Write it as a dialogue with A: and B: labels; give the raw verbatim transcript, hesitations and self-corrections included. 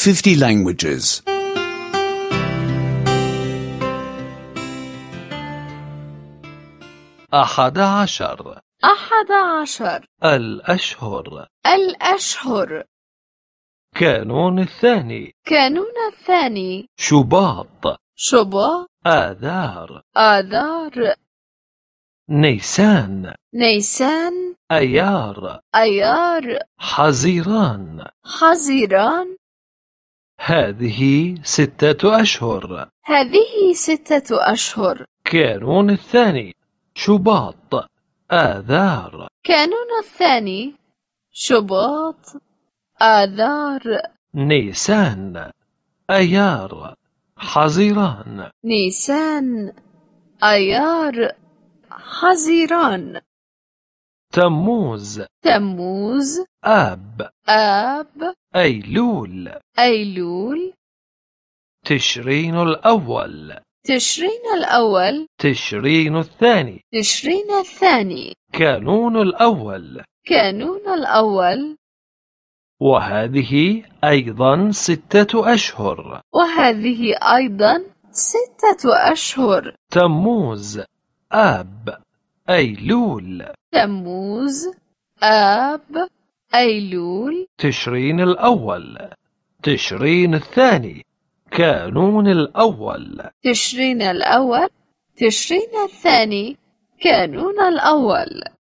A: fifty languages.
B: أحد عشر.
C: أحد عشر.
B: الأشهر.
C: الأشهر.
B: كانون الثاني.
C: كانون الثاني.
B: شباط.
C: شباط.
B: آذار.
C: آذار.
B: نيسان.
C: نيسان.
B: أيار.
C: أيار.
B: حزيران.
C: حزيران.
B: هذه ستة أشهر.
C: هذه ستة أشهر.
B: كانون الثاني. شباط. آذار.
C: كانون الثاني. شباط. آذار.
B: نيسان. أيار. حزيران.
C: نيسان. أيار. حزيران.
B: تموز.
C: تموز.
B: آب.
C: آب.
B: أيلول.
C: أيلول.
B: تشرين الأول.
C: تشرين الأول.
B: تشرين الثاني.
C: تشرين الثاني.
B: كانون الأول.
C: كانون الأول.
B: وهذه أيضا ستة أشهر.
C: وهذه أيضا ستة أشهر.
B: تموز. آب. أيلول.
C: تموز. آب. أيلول.
B: تشرين الأول. تشرين الثاني. كانون الأول.
C: تشرين الأول. تشرين الثاني. كانون الأول.